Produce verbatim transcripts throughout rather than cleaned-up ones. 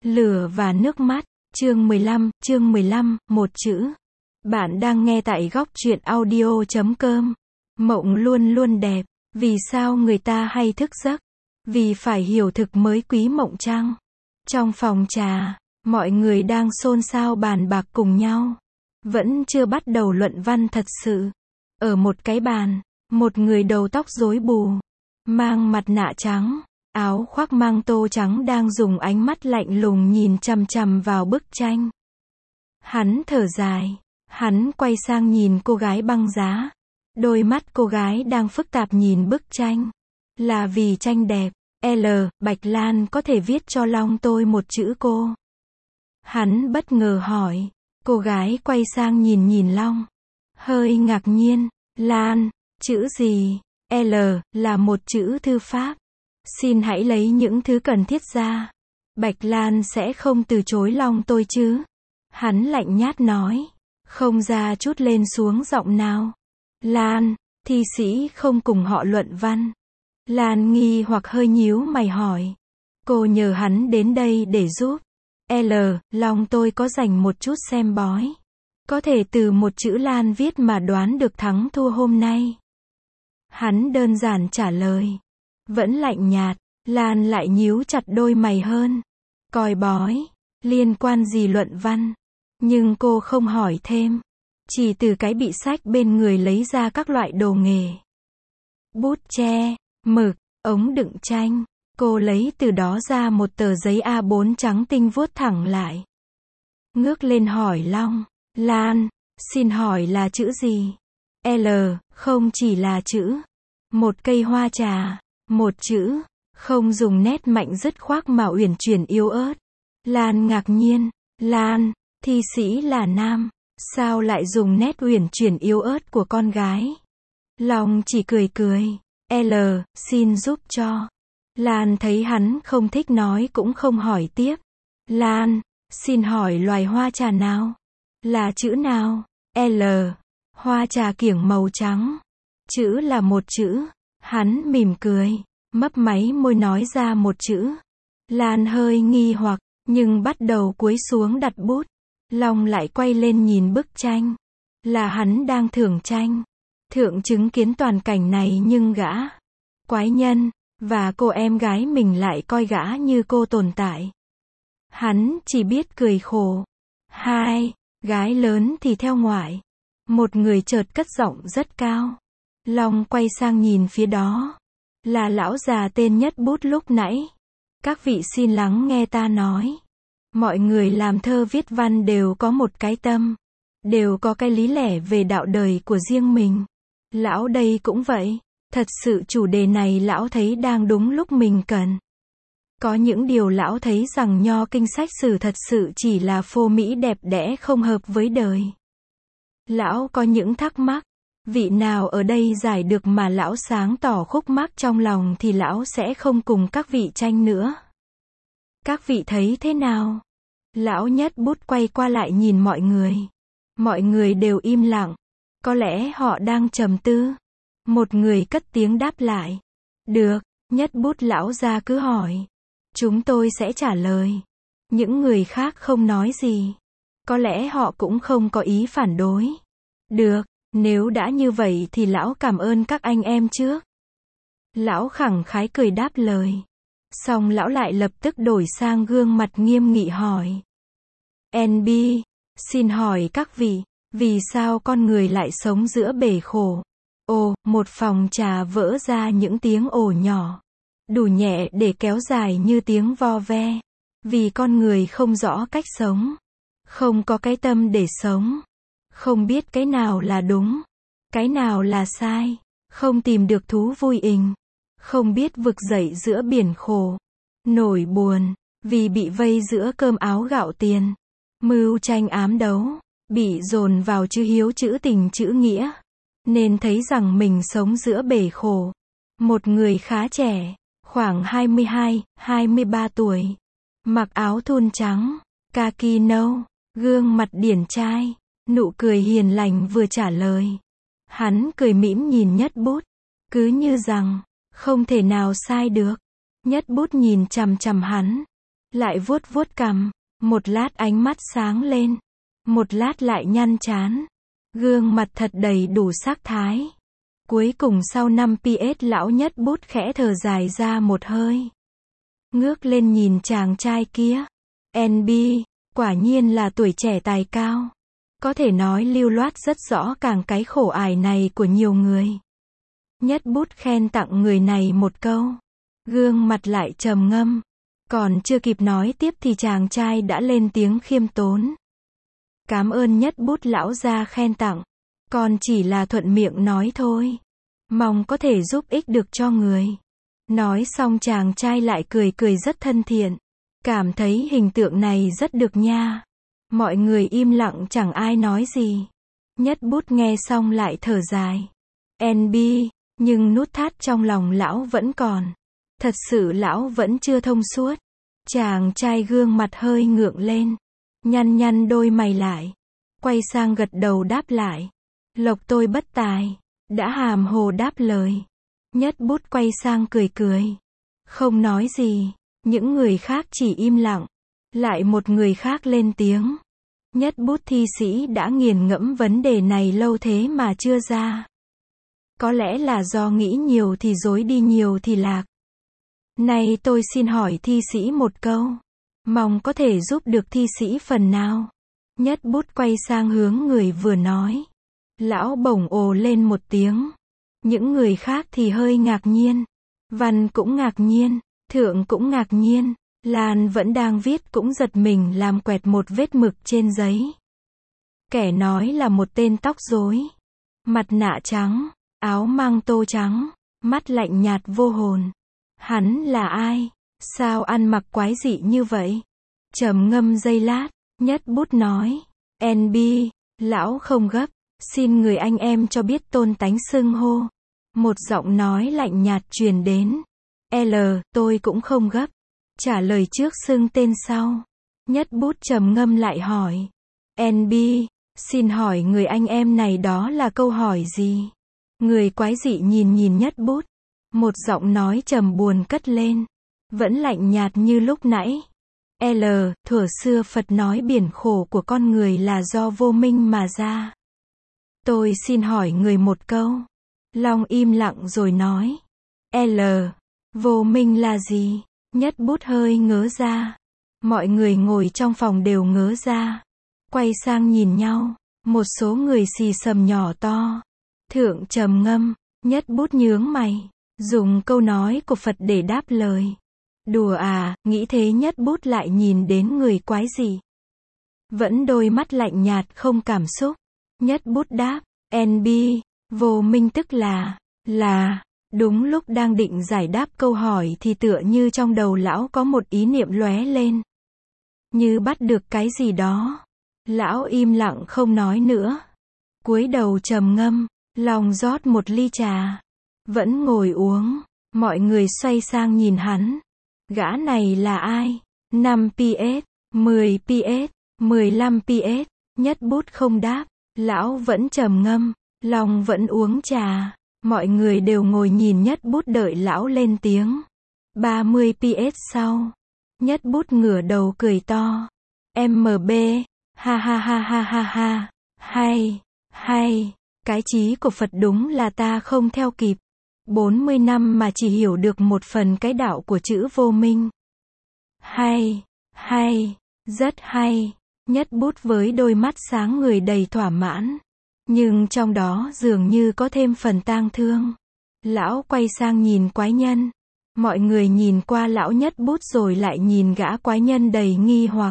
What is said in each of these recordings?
Lửa và nước mắt, chương mười lăm, chương mười lăm, một chữ. Bạn đang nghe tại góc truyện audio chấm com. Mộng luôn luôn đẹp, vì sao người ta hay thức giấc? Vì phải hiểu thực mới quý mộng chăng? Trong phòng trà, mọi người đang xôn xao bàn bạc cùng nhau. Vẫn chưa bắt đầu luận văn thật sự. Ở một cái bàn, một người đầu tóc rối bù, mang mặt nạ trắng, áo khoác mang tô trắng đang dùng ánh mắt lạnh lùng nhìn chằm chằm vào bức tranh. Hắn thở dài, hắn quay sang nhìn cô gái băng giá. Đôi mắt cô gái đang phức tạp nhìn bức tranh. Là vì tranh đẹp, L, Bạch Lan có thể viết cho Long tôi một chữ cô? Hắn bất ngờ hỏi. Cô gái quay sang nhìn nhìn Long. Hơi ngạc nhiên, Lan, chữ gì? L, là một chữ thư pháp. Xin hãy lấy những thứ cần thiết ra. Bạch Lan sẽ không từ chối Long tôi chứ? Hắn lạnh nhát nói. Không ra chút lên xuống giọng nào. Lan, thi sĩ không cùng họ luận văn. Lan nghi hoặc hơi nhíu mày hỏi. Cô nhờ hắn đến đây để giúp. L, Long tôi có dành một chút xem bói. Có thể từ một chữ Lan viết mà đoán được thắng thua hôm nay. Hắn đơn giản trả lời. Vẫn lạnh nhạt, Lan lại nhíu chặt đôi mày hơn. Coi bói, liên quan gì luận văn? Nhưng cô không hỏi thêm. Chỉ từ cái bị sách bên người lấy ra các loại đồ nghề. Bút tre, mực, ống đựng tranh. Cô lấy từ đó ra một tờ giấy A bốn trắng tinh vuốt thẳng lại. Ngước lên hỏi Long. Lan, xin hỏi là chữ gì? L, không chỉ là chữ. Một cây hoa trà. Một chữ. Không dùng nét mạnh dứt khoát mà uyển chuyển yếu ớt. Lan ngạc nhiên. Lan, thi sĩ là nam. Sao lại dùng nét uyển chuyển yếu ớt của con gái? Long chỉ cười cười. L, xin giúp cho. Lan thấy hắn không thích nói cũng không hỏi tiếp. Lan, xin hỏi loài hoa trà nào? Là chữ nào? L, hoa trà kiểng màu trắng. Chữ là một chữ. Hắn mỉm cười, mấp máy môi nói ra một chữ. Lan hơi nghi hoặc, nhưng bắt đầu cúi xuống đặt bút. Long lại quay lên nhìn bức tranh. Là hắn đang thưởng tranh. Thượng chứng kiến toàn cảnh này nhưng gã quái nhân và cô em gái mình lại coi gã như cô tồn tại. Hắn chỉ biết cười khổ. Hai, gái lớn thì theo ngoại. Một người chợt cất giọng rất cao. Long quay sang nhìn phía đó. Là lão già tên Nhất Bút lúc nãy. Các vị xin lắng nghe ta nói. Mọi người làm thơ viết văn đều có một cái tâm. Đều có cái lý lẽ về đạo đời của riêng mình. Lão đây cũng vậy. Thật sự chủ đề này lão thấy đang đúng lúc mình cần. Có những điều lão thấy rằng nho kinh sách sử thật sự chỉ là phô mỹ đẹp đẽ không hợp với đời. Lão có những thắc mắc. Vị nào ở đây giải được mà lão sáng tỏ khúc mắc trong lòng thì lão sẽ không cùng các vị tranh nữa. Các vị thấy thế nào? Lão Nhất Bút quay qua lại nhìn mọi người. Mọi người đều im lặng. Có lẽ họ đang trầm tư. Một người cất tiếng đáp lại. Được, Nhất Bút lão ra cứ hỏi. Chúng tôi sẽ trả lời. Những người khác không nói gì. Có lẽ họ cũng không có ý phản đối. Được, nếu đã như vậy thì lão cảm ơn các anh em trước. Lão khẳng khái cười đáp lời. Xong lão lại lập tức đổi sang gương mặt nghiêm nghị hỏi. en bê, xin hỏi các vị, vì sao con người lại sống giữa bể khổ? Ồ, một phòng trà vỡ ra những tiếng ồ nhỏ. Đủ nhẹ để kéo dài như tiếng vo ve. Vì con người không rõ cách sống. Không có cái tâm để sống. Không biết cái nào là đúng. Cái nào là sai. Không tìm được thú vui ình. Không biết vực dậy giữa biển khổ. Nổi buồn. Vì bị vây giữa cơm áo gạo tiền. Mưu tranh ám đấu. Bị dồn vào chữ hiếu chữ tình chữ nghĩa. Nên thấy rằng mình sống giữa bể khổ. Một người khá trẻ. Khoảng hai mươi hai, hai mươi ba tuổi. Mặc áo thun trắng. Kaki nâu. Gương mặt điển trai. Nụ cười hiền lành vừa trả lời. Hắn cười mỉm nhìn Nhất Bút. Cứ như rằng, không thể nào sai được. Nhất Bút nhìn chằm chằm hắn. lại vuốt vuốt cằm, một lát ánh mắt sáng lên, một lát lại nhăn trán. Gương mặt thật đầy đủ sắc thái. Cuối cùng sau năm pê ét lão Nhất Bút khẽ thở dài ra một hơi. Ngước lên nhìn chàng trai kia. en bê, quả nhiên là tuổi trẻ tài cao. Có thể nói lưu loát rất rõ càng cái khổ ải này của nhiều người. Nhất Bút khen tặng người này một câu. Gương mặt lại trầm ngâm. Còn chưa kịp nói tiếp thì chàng trai đã lên tiếng khiêm tốn. Cám ơn Nhất Bút lão gia khen tặng. Con chỉ là thuận miệng nói thôi. Mong có thể giúp ích được cho người. Nói xong chàng trai lại cười cười rất thân thiện. Cảm thấy hình tượng này rất được nha. Mọi người im lặng chẳng ai nói gì. Nhất Bút nghe xong lại thở dài. en bê, nhưng nút thắt trong lòng lão vẫn còn. Thật sự lão vẫn chưa thông suốt. Chàng trai gương mặt hơi ngượng lên. Nhăn nhăn đôi mày lại. Quay sang gật đầu đáp lại. Lộc tôi bất tài. Đã hàm hồ đáp lời. Nhất Bút quay sang cười cười. Không nói gì. Những người khác chỉ im lặng. Lại một người khác lên tiếng. Nhất Bút thi sĩ đã nghiền ngẫm vấn đề này lâu thế mà chưa ra. Có lẽ là do nghĩ nhiều thì dối đi nhiều thì lạc. Này tôi xin hỏi thi sĩ một câu. Mong có thể giúp được thi sĩ phần nào. Nhất Bút quay sang hướng người vừa nói. Lão bổng ồ lên một tiếng. Những người khác thì hơi ngạc nhiên. Văn cũng ngạc nhiên. Thượng cũng ngạc nhiên. Lan vẫn đang viết cũng giật mình làm quẹt một vết mực trên giấy. Kẻ nói là một tên tóc rối. Mặt nạ trắng. Áo mang tô trắng. Mắt lạnh nhạt vô hồn. Hắn là ai? Sao ăn mặc quái dị như vậy? Trầm ngâm giây lát. Nhất Bút nói. en bê, lão không gấp. Xin người anh em cho biết tôn tánh xưng hô. Một giọng nói lạnh nhạt truyền đến. L, tôi cũng không gấp. Trả lời trước xưng tên sau. Nhất Bút trầm ngâm lại hỏi. en bê, xin hỏi người anh em này đó là câu hỏi gì? Người quái dị nhìn nhìn Nhất Bút. Một giọng nói trầm buồn cất lên. Vẫn lạnh nhạt như lúc nãy. L, thuở xưa Phật nói biển khổ của con người là do vô minh mà ra. Tôi xin hỏi người một câu. Long im lặng rồi nói. L, vô minh là gì? Nhất Bút hơi ngớ ra. Mọi người ngồi trong phòng đều ngớ ra. Quay sang nhìn nhau. Một số người xì xầm nhỏ to. Thượng trầm ngâm. Nhất Bút nhướng mày. Dùng câu nói của Phật để đáp lời. Đùa à, nghĩ thế Nhất Bút lại nhìn đến người quái dị. Vẫn đôi mắt lạnh nhạt không cảm xúc. Nhất Bút đáp. en bê, vô minh tức là, là, đúng lúc đang định giải đáp câu hỏi thì tựa như trong đầu lão có một ý niệm lóe lên. Như bắt được cái gì đó. Lão im lặng không nói nữa. Cúi đầu trầm ngâm, lòng rót một ly trà. Vẫn ngồi uống, mọi người xoay sang nhìn hắn. Gã này là ai? năm pê ét, mười pê ét, mười lăm pê ét, Nhất Bút không đáp. Lão vẫn trầm ngâm, lòng vẫn uống trà. Mọi người đều ngồi nhìn Nhất Bút đợi lão lên tiếng. ba mươi pê ét sau. Nhất Bút ngửa đầu cười to. em bê, ha ha ha ha ha ha, hay, hay, cái trí của Phật đúng là ta không theo kịp. bốn mươi năm mà chỉ hiểu được một phần cái đạo của chữ vô minh. Hay, hay, rất hay. Nhất Bút với đôi mắt sáng người đầy thỏa mãn. Nhưng trong đó dường như có thêm phần tang thương. Lão quay sang nhìn quái nhân. Mọi người nhìn qua lão Nhất Bút rồi lại nhìn gã quái nhân đầy nghi hoặc.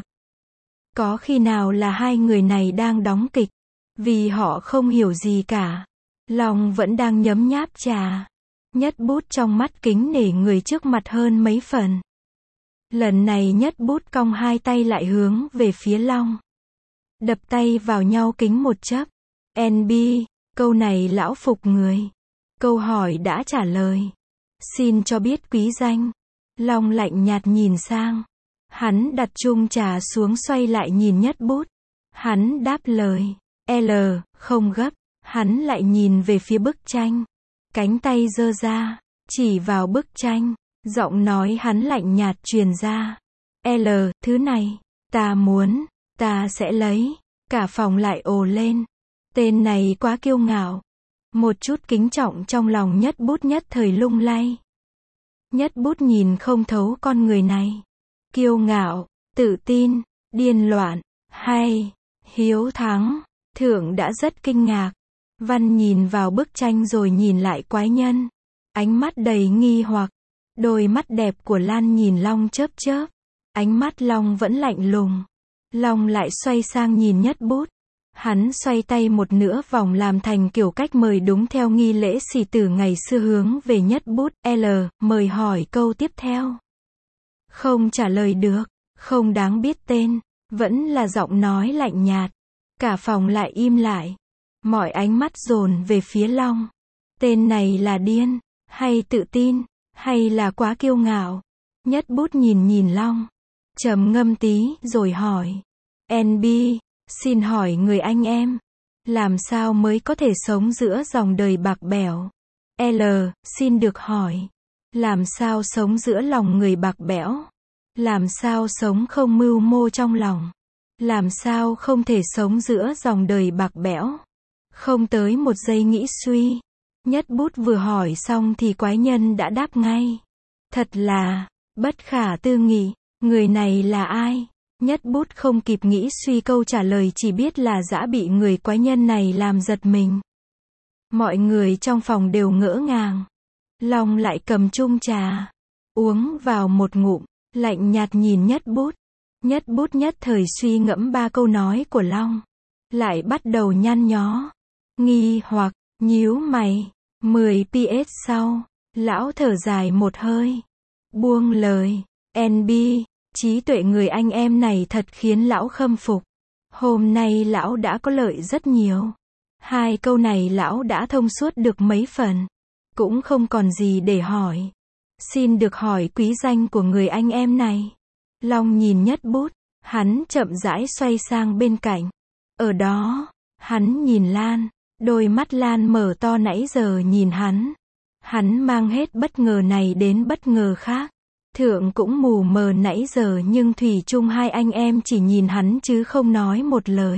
Có khi nào là hai người này đang đóng kịch? Vì họ không hiểu gì cả. Lòng vẫn đang nhấm nháp trà. Nhất Bút trong mắt kính nể người trước mặt hơn mấy phần. Lần này Nhất Bút cong hai tay lại hướng về phía Long. Đập tay vào nhau kính một chớp. en bê, câu này lão phục người. Câu hỏi đã trả lời. Xin cho biết quý danh. Long lạnh nhạt nhìn sang. Hắn đặt chung trà xuống xoay lại nhìn Nhất Bút. Hắn đáp lời. L, không gấp. Hắn lại nhìn về phía bức tranh. Cánh tay giơ ra. Chỉ vào bức tranh. Giọng nói hắn lạnh nhạt truyền ra. L, thứ này, ta muốn, ta sẽ lấy. Cả phòng lại ồ lên. Tên này quá kiêu ngạo. Một chút kính trọng trong lòng Nhất Bút nhất thời lung lay. Nhất Bút nhìn không thấu con người này. Kiêu ngạo, tự tin, điên loạn, hay, hiếu thắng. Thượng đã rất kinh ngạc. Văn nhìn vào bức tranh rồi nhìn lại quái nhân. Ánh mắt đầy nghi hoặc. Đôi mắt đẹp của Lan nhìn Long chớp chớp. Ánh mắt Long vẫn lạnh lùng. Long lại xoay sang nhìn Nhất Bút. Hắn xoay tay một nửa vòng làm thành kiểu cách mời đúng theo nghi lễ xì tử ngày xưa hướng về Nhất Bút. L, mời hỏi câu tiếp theo. Không trả lời được, không đáng biết tên, vẫn là giọng nói lạnh nhạt. Cả phòng lại im lại. Mọi ánh mắt dồn về phía Long. Tên này là điên, hay tự tin, hay là quá kiêu ngạo? Nhất Bút nhìn nhìn Long. Trầm ngâm tí rồi hỏi. en bê, xin hỏi người anh em, làm sao mới có thể sống giữa dòng đời bạc bẽo? L, xin được hỏi, làm sao sống giữa lòng người bạc bẽo? Làm sao sống không mưu mô trong lòng? Làm sao không thể sống giữa dòng đời bạc bẽo? Không tới một giây nghĩ suy. Nhất Bút vừa hỏi xong thì quái nhân đã đáp ngay. Thật là bất khả tư nghị, người này là ai? Nhất Bút không kịp nghĩ suy câu trả lời chỉ biết là dã bị người quái nhân này làm giật mình. Mọi người trong phòng đều ngỡ ngàng. Long lại cầm chung trà, uống vào một ngụm, lạnh nhạt nhìn Nhất Bút. Nhất Bút nhất thời suy ngẫm ba câu nói của Long. Lại bắt đầu nhăn nhó, nghi hoặc, nhíu mày. mười pê sau, lão thở dài một hơi. Buông lời. en bê, trí tuệ người anh em này thật khiến lão khâm phục. Hôm nay lão đã có lợi rất nhiều. Hai câu này lão đã thông suốt được mấy phần. Cũng không còn gì để hỏi. Xin được hỏi quý danh của người anh em này. Long nhìn Nhất Bút, hắn chậm rãi xoay sang bên cạnh. Ở đó, hắn nhìn Lan. Đôi mắt Lan mở to nãy giờ nhìn hắn. Hắn mang hết bất ngờ này đến bất ngờ khác. Thượng cũng mù mờ nãy giờ nhưng thủy chung hai anh em chỉ nhìn hắn chứ không nói một lời.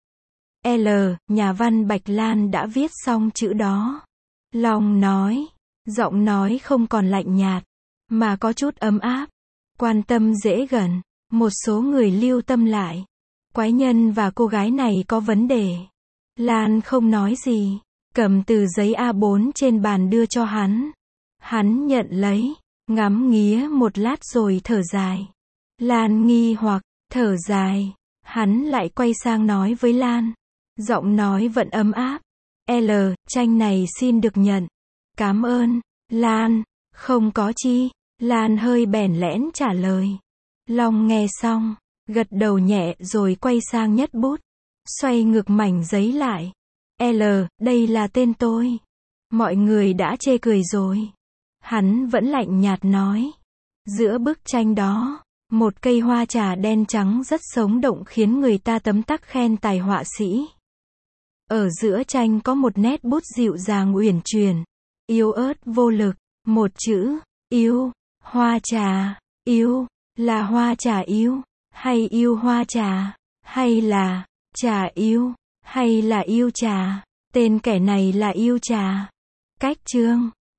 L, nhà văn Bạch Lan đã viết xong chữ đó. Long nói, giọng nói không còn lạnh nhạt, mà có chút ấm áp, quan tâm dễ gần. Một số người lưu tâm lại. Quái nhân và cô gái này có vấn đề. Lan không nói gì, cầm từ giấy A bốn trên bàn đưa cho hắn. Hắn nhận lấy, ngắm nghía một lát rồi thở dài. Lan nghi hoặc, thở dài. Hắn lại quay sang nói với Lan. Giọng nói vẫn ấm áp. L, tranh này xin được nhận. Cảm ơn. Lan, không có chi. Lan hơi bèn lẽn trả lời. Long nghe xong, gật đầu nhẹ rồi quay sang Nhất Bút. Xoay ngược mảnh giấy lại. L, đây là tên tôi. Mọi người đã chê cười rồi. Hắn vẫn lạnh nhạt nói. Giữa bức tranh đó, một cây hoa trà đen trắng rất sống động khiến người ta tấm tắc khen tài họa sĩ. Ở giữa tranh có một nét bút dịu dàng uyển chuyển, yếu ớt vô lực, một chữ, yêu, hoa trà, yêu, là hoa trà yêu, hay yêu hoa trà, hay là trà yêu, hay là yêu trà, tên kẻ này là yêu trà. Cách chương